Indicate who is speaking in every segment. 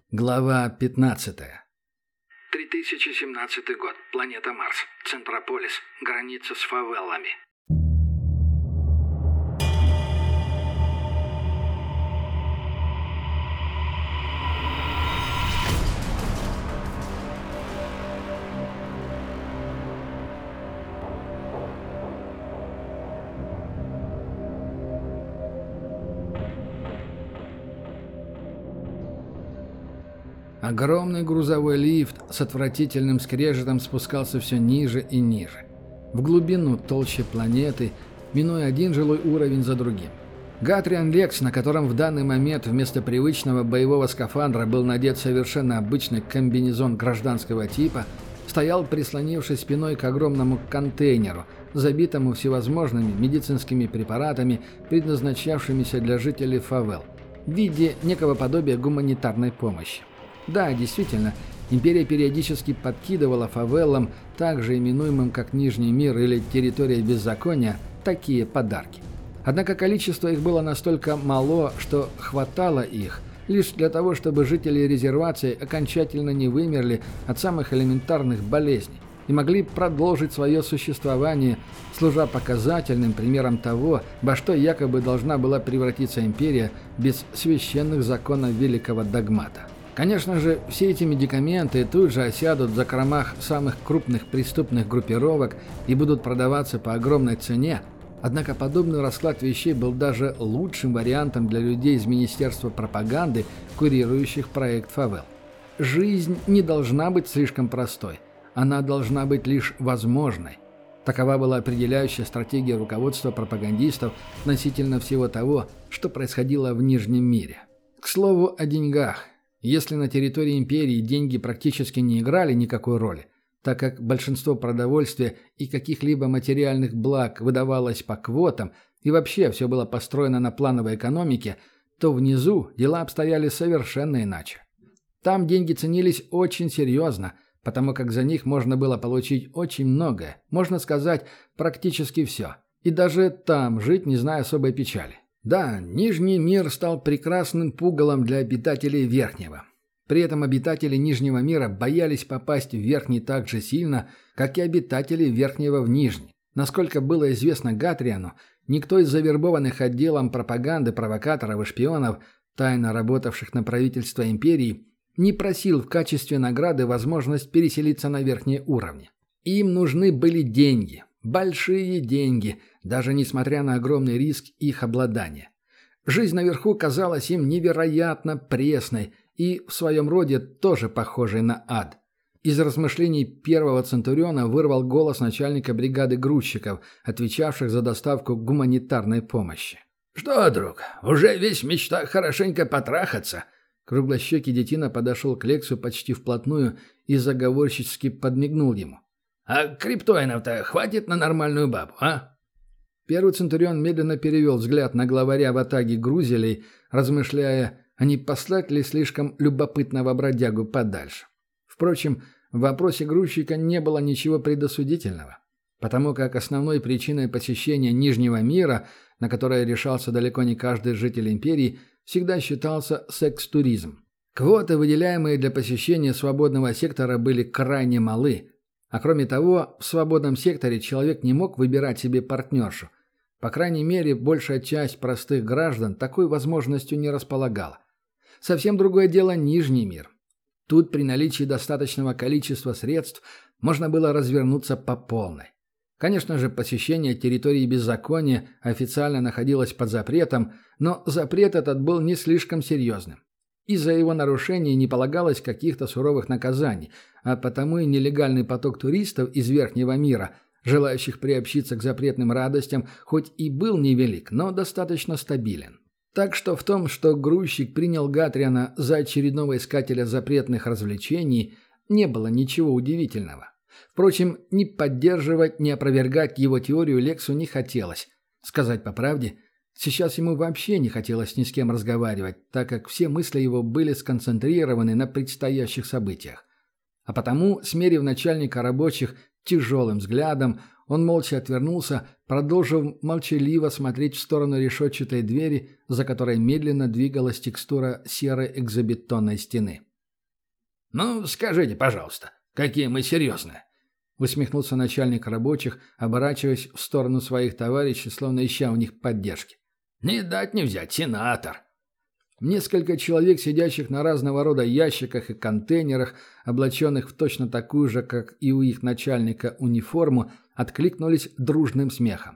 Speaker 1: Глава 15.
Speaker 2: 3017 год. Планета Марс. Центрополис. Граница с фавелами.
Speaker 1: Огромный грузовой лифт с отвратительным скрежетом спускался все ниже и ниже. В глубину толще планеты, минуя один жилой уровень за другим. Гатриан Лекс, на котором в данный момент вместо привычного боевого скафандра был надет совершенно обычный комбинезон гражданского типа, стоял, прислонившись спиной к огромному контейнеру, забитому всевозможными медицинскими препаратами, предназначавшимися для жителей фавел, в виде некого подобия гуманитарной помощи. Да, действительно, империя периодически подкидывала фавелам, также именуемым как Нижний мир или территория беззакония, такие подарки. Однако количество их было настолько мало, что хватало их лишь для того, чтобы жители резервации окончательно не вымерли от самых элементарных болезней и могли продолжить свое существование, служа показательным примером того, во что якобы должна была превратиться империя без священных законов великого догмата. Конечно же, все эти медикаменты тут же осядут в закромах самых крупных преступных группировок и будут продаваться по огромной цене, однако подобный расклад вещей был даже лучшим вариантом для людей из Министерства пропаганды, курирующих проект «Фавел». Жизнь не должна быть слишком простой, она должна быть лишь возможной. Такова была определяющая стратегия руководства пропагандистов относительно всего того, что происходило в Нижнем мире. К слову о деньгах. Если на территории империи деньги практически не играли никакой роли, так как большинство продовольствия и каких-либо материальных благ выдавалось по квотам и вообще все было построено на плановой экономике, то внизу дела обстояли совершенно иначе. Там деньги ценились очень серьезно, потому как за них можно было получить очень многое, можно сказать, практически все, и даже там жить не зная особой печали. Да, Нижний мир стал прекрасным пугалом для обитателей Верхнего. При этом обитатели Нижнего мира боялись попасть в Верхний так же сильно, как и обитатели Верхнего в Нижний. Насколько было известно Гатриану, никто из завербованных отделом пропаганды провокаторов и шпионов, тайно работавших на правительство империи, не просил в качестве награды возможность переселиться на верхние уровни. Им нужны были деньги. Большие деньги, даже несмотря на огромный риск их обладания. Жизнь наверху казалась им невероятно пресной и в своем роде тоже похожей на ад. Из размышлений первого центуриона вырвал голос начальника бригады грузчиков, отвечавших за доставку гуманитарной помощи.
Speaker 3: «Что, друг, уже весь в мечтах хорошенько потрахаться?»
Speaker 1: Круглощекий детина подошел к Лексу почти вплотную и заговорщически подмигнул ему.
Speaker 3: «А криптоинов-то хватит на нормальную бабу, а?»
Speaker 1: Первый центурион медленно перевел взгляд на главаря ватаги грузелей, размышляя, а не послать ли слишком любопытного бродягу подальше. Впрочем, в вопросе грузчика не было ничего предосудительного, потому как основной причиной посещения Нижнего мира, на которое решался далеко не каждый житель империи, всегда считался секс-туризм. Квоты, выделяемые для посещения свободного сектора, были крайне малы. А кроме того, в свободном секторе человек не мог выбирать себе партнершу. По крайней мере, большая часть простых граждан такой возможностью не располагала. Совсем другое дело Нижний мир. Тут при наличии достаточного количества средств можно было развернуться по полной. Конечно же, посещение территории беззакония официально находилось под запретом, но запрет этот был не слишком серьезным. Из-за его нарушений не полагалось каких-то суровых наказаний, а потому и нелегальный поток туристов из Верхнего мира, желающих приобщиться к запретным радостям, хоть и был невелик, но достаточно стабилен. Так что в том, что грузчик принял Гатриана за очередного искателя запретных развлечений, не было ничего удивительного. Впрочем, ни поддерживать, ни опровергать его теорию Лексу не хотелось. Сказать по правде, сейчас ему вообще не хотелось ни с кем разговаривать, так как все мысли его были сконцентрированы на предстоящих событиях. А потому, смерив начальника рабочих тяжелым взглядом, он молча отвернулся, продолжив молчаливо смотреть в сторону решетчатой двери, за которой медленно двигалась текстура серой экзобетонной стены.
Speaker 3: «Ну, скажите, пожалуйста, какие мы серьезные!»
Speaker 1: Усмехнулся начальник рабочих, оборачиваясь в сторону своих товарищей, словно ища у них поддержки.
Speaker 3: «Не дать не взять, сенатор!»
Speaker 1: Несколько человек, сидящих на разного рода ящиках и контейнерах, облаченных в точно такую же, как и у их начальника, униформу, откликнулись дружным смехом.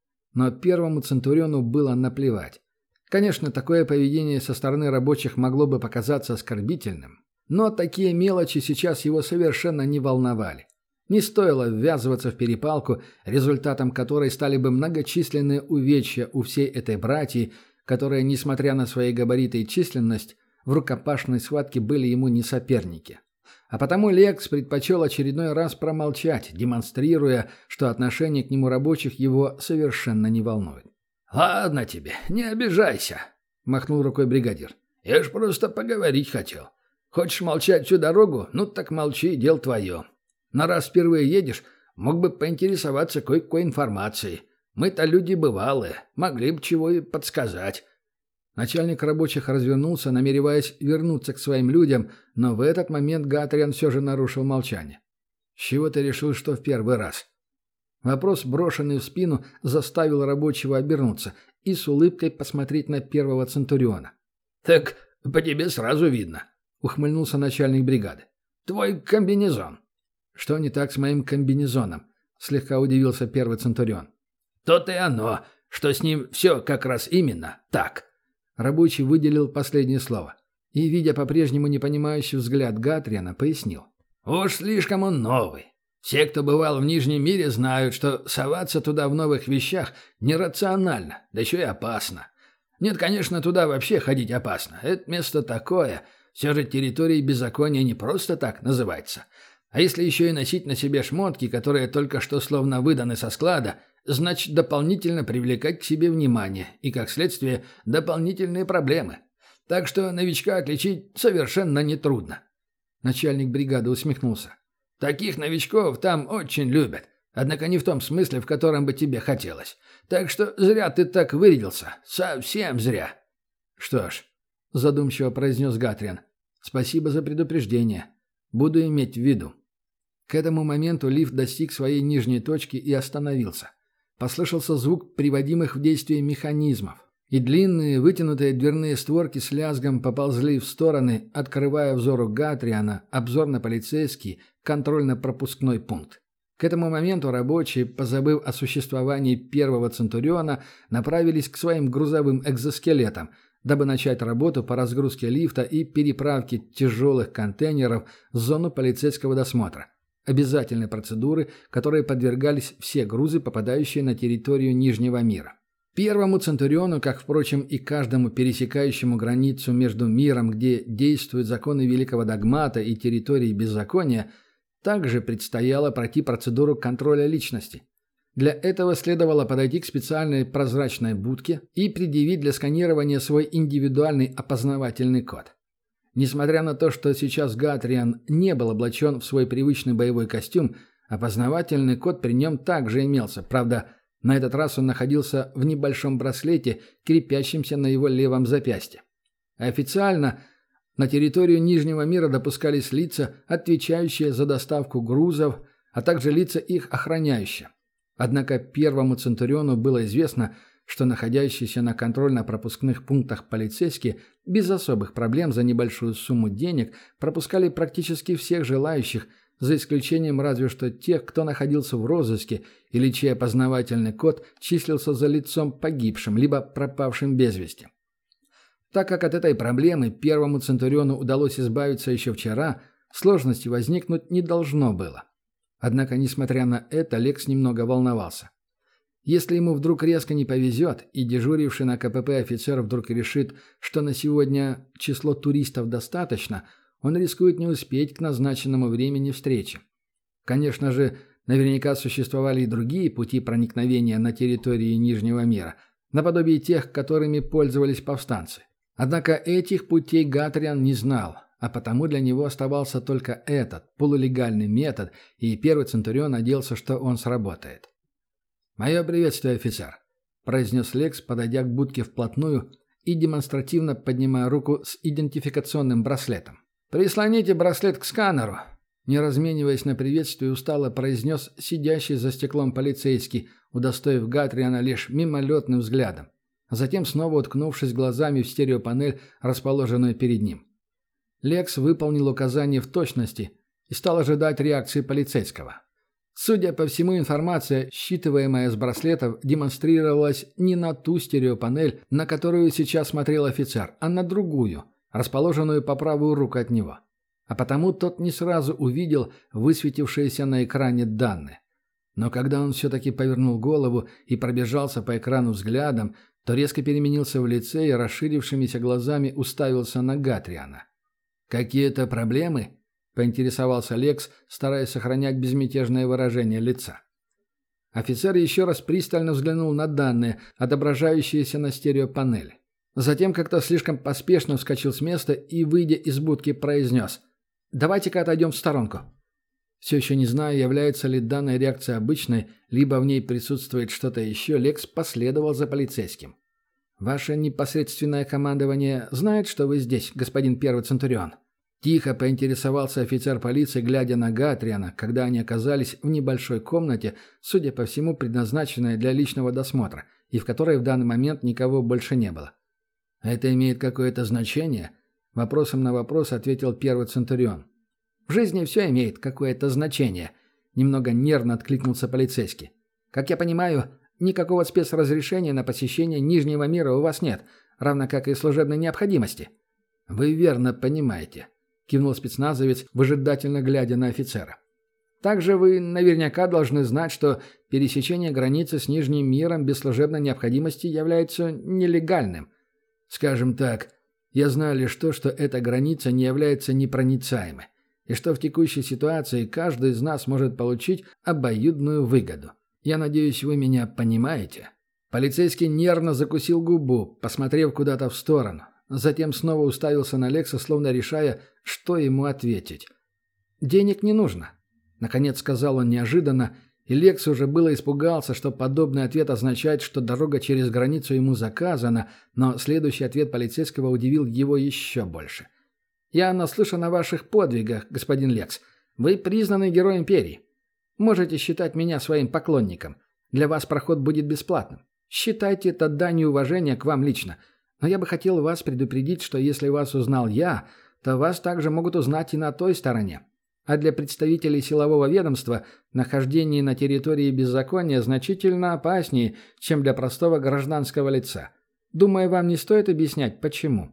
Speaker 1: Но первому Центуриону было наплевать. Конечно, такое поведение со стороны рабочих могло бы показаться оскорбительным, но такие мелочи сейчас его совершенно не волновали. Не стоило ввязываться в перепалку, результатом которой стали бы многочисленные увечья у всей этой братьи, которые, несмотря на свои габариты и численность, в рукопашной схватке были ему не соперники. А потому Лекс предпочел очередной раз промолчать, демонстрируя, что отношение к нему рабочих его совершенно не волнует.
Speaker 3: «Ладно тебе, не обижайся», — махнул рукой бригадир. «Я ж просто поговорить хотел. Хочешь молчать всю дорогу? Ну так молчи, дело твое. Но раз впервые едешь, мог бы поинтересоваться кое-какой информацией. Мы-то люди бывалые, могли бы чего и подсказать».
Speaker 1: Начальник рабочих развернулся, намереваясь вернуться к своим людям, но в этот момент Гатриан все же нарушил молчание. «С чего ты решил, что в первый раз?» Вопрос, брошенный в спину, заставил рабочего обернуться и с улыбкой посмотреть на первого Центуриона.
Speaker 3: «Так по тебе сразу видно», — ухмыльнулся начальник бригады. «Твой комбинезон».
Speaker 1: «Что не так с моим комбинезоном?» — слегка удивился первый Центурион.
Speaker 3: «То-то и оно, что с ним все как раз именно так».
Speaker 1: Рабочий выделил последнее слово и, видя по-прежнему непонимающий взгляд Гатриана, пояснил.
Speaker 3: «Уж слишком он новый. Все, кто бывал в Нижнем мире, знают, что соваться туда в новых вещах нерационально, да еще и опасно. Нет, конечно, туда вообще ходить опасно. Это место такое. Все же территорией беззакония не просто так называется. А если еще и носить на себе шмотки, которые только что словно выданы со склада, значит дополнительно привлекать к себе внимание и, как следствие, дополнительные проблемы. Так что новичка отличить совершенно нетрудно».
Speaker 1: Начальник бригады усмехнулся.
Speaker 3: «Таких новичков там очень любят, однако не в том смысле, в котором бы тебе хотелось. Так что зря ты так вырядился, совсем зря».
Speaker 1: «Что ж», — задумчиво произнес Гатриан, — «спасибо за предупреждение. Буду иметь в виду». К этому моменту лифт достиг своей нижней точки и остановился. Послышался звук приводимых в действие механизмов, и длинные вытянутые дверные створки с лязгом поползли в стороны, открывая взору Гатриана обзор на полицейский контрольно-пропускной пункт. К этому моменту рабочие, позабыв о существовании первого Центуриона, направились к своим грузовым экзоскелетам, дабы начать работу по разгрузке лифта и переправке тяжелых контейнеров в зону полицейского досмотра. Обязательной процедуры, которой подвергались все грузы, попадающие на территорию Нижнего мира. Первому Центуриону, как, впрочем, и каждому пересекающему границу между миром, где действуют законы Великого Догмата, и территорией беззакония, также предстояло пройти процедуру контроля личности. Для этого следовало подойти к специальной прозрачной будке и предъявить для сканирования свой индивидуальный опознавательный код. Несмотря на то, что сейчас Гатриан не был облачен в свой привычный боевой костюм, опознавательный код при нем также имелся. Правда, на этот раз он находился в небольшом браслете, крепящемся на его левом запястье. Официально на территорию Нижнего мира допускались лица, отвечающие за доставку грузов, а также лица их охраняющие. Однако первому Центуриону было известно, что находящиеся на контрольно-пропускных пунктах полицейские без особых проблем за небольшую сумму денег пропускали практически всех желающих, за исключением разве что тех, кто находился в розыске или чей опознавательный код числился за лицом погибшим либо пропавшим без вести. Так как от этой проблемы первому Центуриону удалось избавиться еще вчера, сложности возникнуть не должно было. Однако, несмотря на это, Лекс немного волновался. Если ему вдруг резко не повезет, и дежуривший на КПП офицер вдруг решит, что на сегодня число туристов достаточно, он рискует не успеть к назначенному времени встречи. Конечно же, наверняка существовали и другие пути проникновения на территории Нижнего мира, наподобие тех, которыми пользовались повстанцы. Однако этих путей Гатриан не знал, а потому для него оставался только этот, полулегальный метод, и первый Центурион надеялся, что он сработает. «Мое приветствие, офицер», – произнес Лекс, подойдя к будке вплотную и демонстративно поднимая руку с идентификационным браслетом. «Прислоните браслет к сканеру», — не размениваясь на приветствие, устало произнес сидящий за стеклом полицейский, удостоив Гатриана лишь мимолетным взглядом, а затем снова уткнувшись глазами в стереопанель, расположенную перед ним. Лекс выполнил указание в точности и стал ожидать реакции полицейского. Судя по всему, информация, считываемая с браслетов, демонстрировалась не на ту стереопанель, на которую сейчас смотрел офицер, а на другую, расположенную по правую руку от него. А потому тот не сразу увидел высветившиеся на экране данные. Но когда он все-таки повернул голову и пробежался по экрану взглядом, то резко переменился в лице и расширившимися глазами уставился на Гатриана. «Какие-то проблемы?» — поинтересовался Лекс, стараясь сохранять безмятежное выражение лица. Офицер еще раз пристально взглянул на данные, отображающиеся на стереопанели. Затем как-то слишком поспешно вскочил с места и, выйдя из будки, произнес: «Давайте-ка отойдем в сторонку». Все еще не зная, является ли данная реакция обычной, либо в ней присутствует что-то еще, Лекс последовал за полицейским. «Ваше непосредственное командование знает, что вы здесь, господин первый Центурион?» Тихо поинтересовался офицер полиции, глядя на Гатриана, когда они оказались в небольшой комнате, судя по всему, предназначенной для личного досмотра, и в которой в данный момент никого больше не было. «Это имеет какое-то значение?» Вопросом на вопрос ответил первый Центурион. «В жизни все имеет какое-то значение», — немного нервно откликнулся полицейский. «Как я понимаю, никакого спецразрешения на посещение Нижнего мира у вас нет, равно как и служебной необходимости». «Вы верно понимаете», — кивнул спецназовец, выжидательно глядя на офицера. «Также вы наверняка должны знать, что пересечение границы с Нижним миром без служебной необходимости является нелегальным. Скажем так, я знаю лишь то, что эта граница не является непроницаемой, и что в текущей ситуации каждый из нас может получить обоюдную выгоду. Я надеюсь, вы меня понимаете?» Полицейский нервно закусил губу, посмотрев куда-то в сторону. Затем снова уставился на Лекса, словно решая, что ему ответить. «Денег не нужно», — наконец сказал он неожиданно, и Лекс уже было испугался, что подобный ответ означает, что дорога через границу ему заказана, но следующий ответ полицейского удивил его еще больше. «Я наслышан о ваших подвигах, господин Лекс. Вы признанный герой империи. Можете считать меня своим поклонником. Для вас проход будет бесплатным. Считайте это данью уважения к вам лично. Но я бы хотел вас предупредить, что если вас узнал я, то вас также могут узнать и на той стороне. А для представителей силового ведомства нахождение на территории беззакония значительно опаснее, чем для простого гражданского лица. Думаю, вам не стоит объяснять, почему».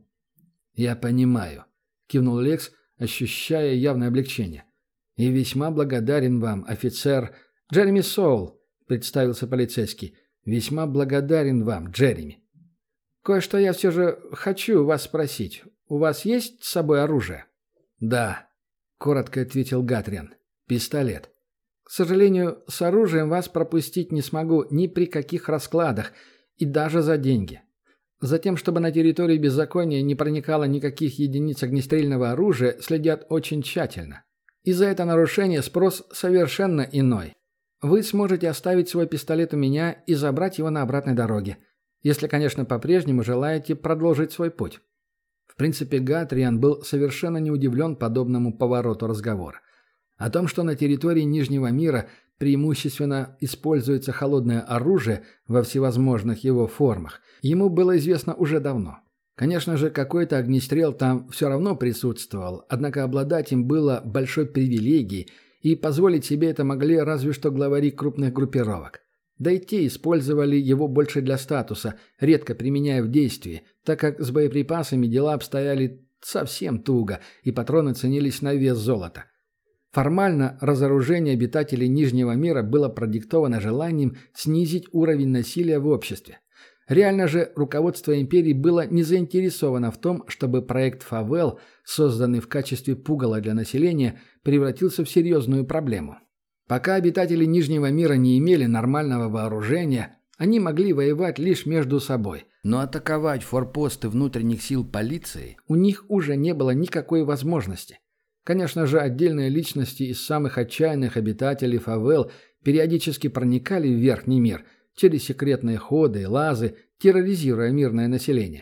Speaker 1: «Я понимаю», — кивнул Лекс, ощущая явное облегчение. «И весьма благодарен вам, офицер...» «Джереми Соул», — представился полицейский. «Весьма благодарен вам, Джереми». «Кое-что я все же хочу вас спросить. У вас есть с собой оружие?» «Да», — коротко ответил Гатриан. «Пистолет». «К сожалению, с оружием вас пропустить не смогу ни при каких раскладах, и даже за деньги. Затем, чтобы на территории беззакония не проникало никаких единиц огнестрельного оружия, следят очень тщательно. И за это нарушение спрос совершенно иной. Вы сможете оставить свой пистолет у меня и забрать его на обратной дороге. Если, конечно, по-прежнему желаете продолжить свой путь». В принципе, Гатриан был совершенно не удивлен подобному повороту разговора. О том, что на территории Нижнего мира преимущественно используется холодное оружие во всевозможных его формах, ему было известно уже давно. Конечно же, какой-то огнестрел там все равно присутствовал, однако обладать им было большой привилегией, и позволить себе это могли разве что главари крупных группировок. Да и те использовали его больше для статуса, редко применяя в действии, так как с боеприпасами дела обстояли совсем туго, и патроны ценились на вес золота. Формально разоружение обитателей Нижнего мира было продиктовано желанием снизить уровень насилия в обществе. Реально же руководство империи было не заинтересовано в том, чтобы проект «Фавел», созданный в качестве пугала для населения, превратился в серьезную проблему. Пока обитатели Нижнего мира не имели нормального вооружения, они могли воевать лишь между собой. Но атаковать форпосты внутренних сил полиции у них уже не было никакой возможности. Конечно же, отдельные личности из самых отчаянных обитателей Фавел периодически проникали в Верхний мир через секретные ходы и лазы, терроризируя мирное население.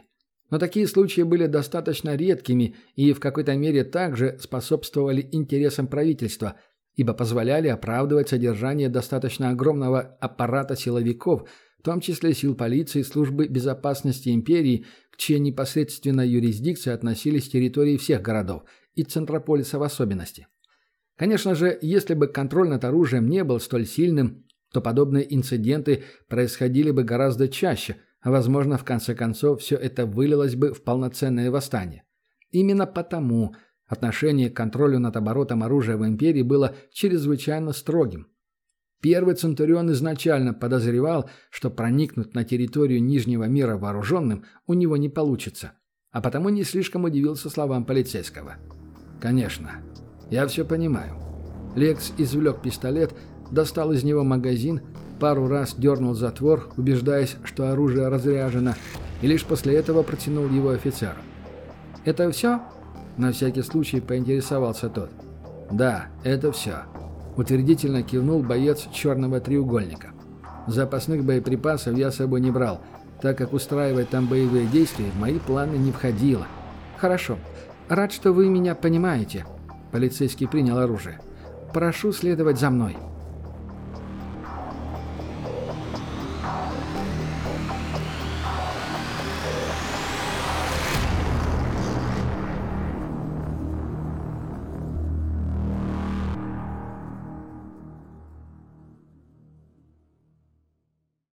Speaker 1: Но такие случаи были достаточно редкими и в какой-то мере также способствовали интересам правительства, ибо позволяли оправдывать содержание достаточно огромного аппарата силовиков, в том числе сил полиции и службы безопасности империи, к чьей непосредственной юрисдикции относились территории всех городов, и Центрополиса в особенности. Конечно же, если бы контроль над оружием не был столь сильным, то подобные инциденты происходили бы гораздо чаще, а возможно, в конце концов, все это вылилось бы в полноценное восстание. Именно потому отношение к контролю над оборотом оружия в империи было чрезвычайно строгим. Первый Центурион изначально подозревал, что проникнуть на территорию Нижнего мира вооруженным у него не получится, а потому не слишком удивился словам полицейского. «Конечно, я все понимаю». Лекс извлек пистолет, достал из него магазин, пару раз дернул затвор, убеждаясь, что оружие разряжено, и лишь после этого протянул его офицеру. «Это все?» – на всякий случай поинтересовался тот. «Да, это все», – утвердительно кивнул боец черного треугольника. «Запасных боеприпасов я с собой не брал, так как устраивать там боевые действия в мои планы не входило». «Хорошо. Рад, что вы меня понимаете». Полицейский принял оружие. «Прошу следовать за мной».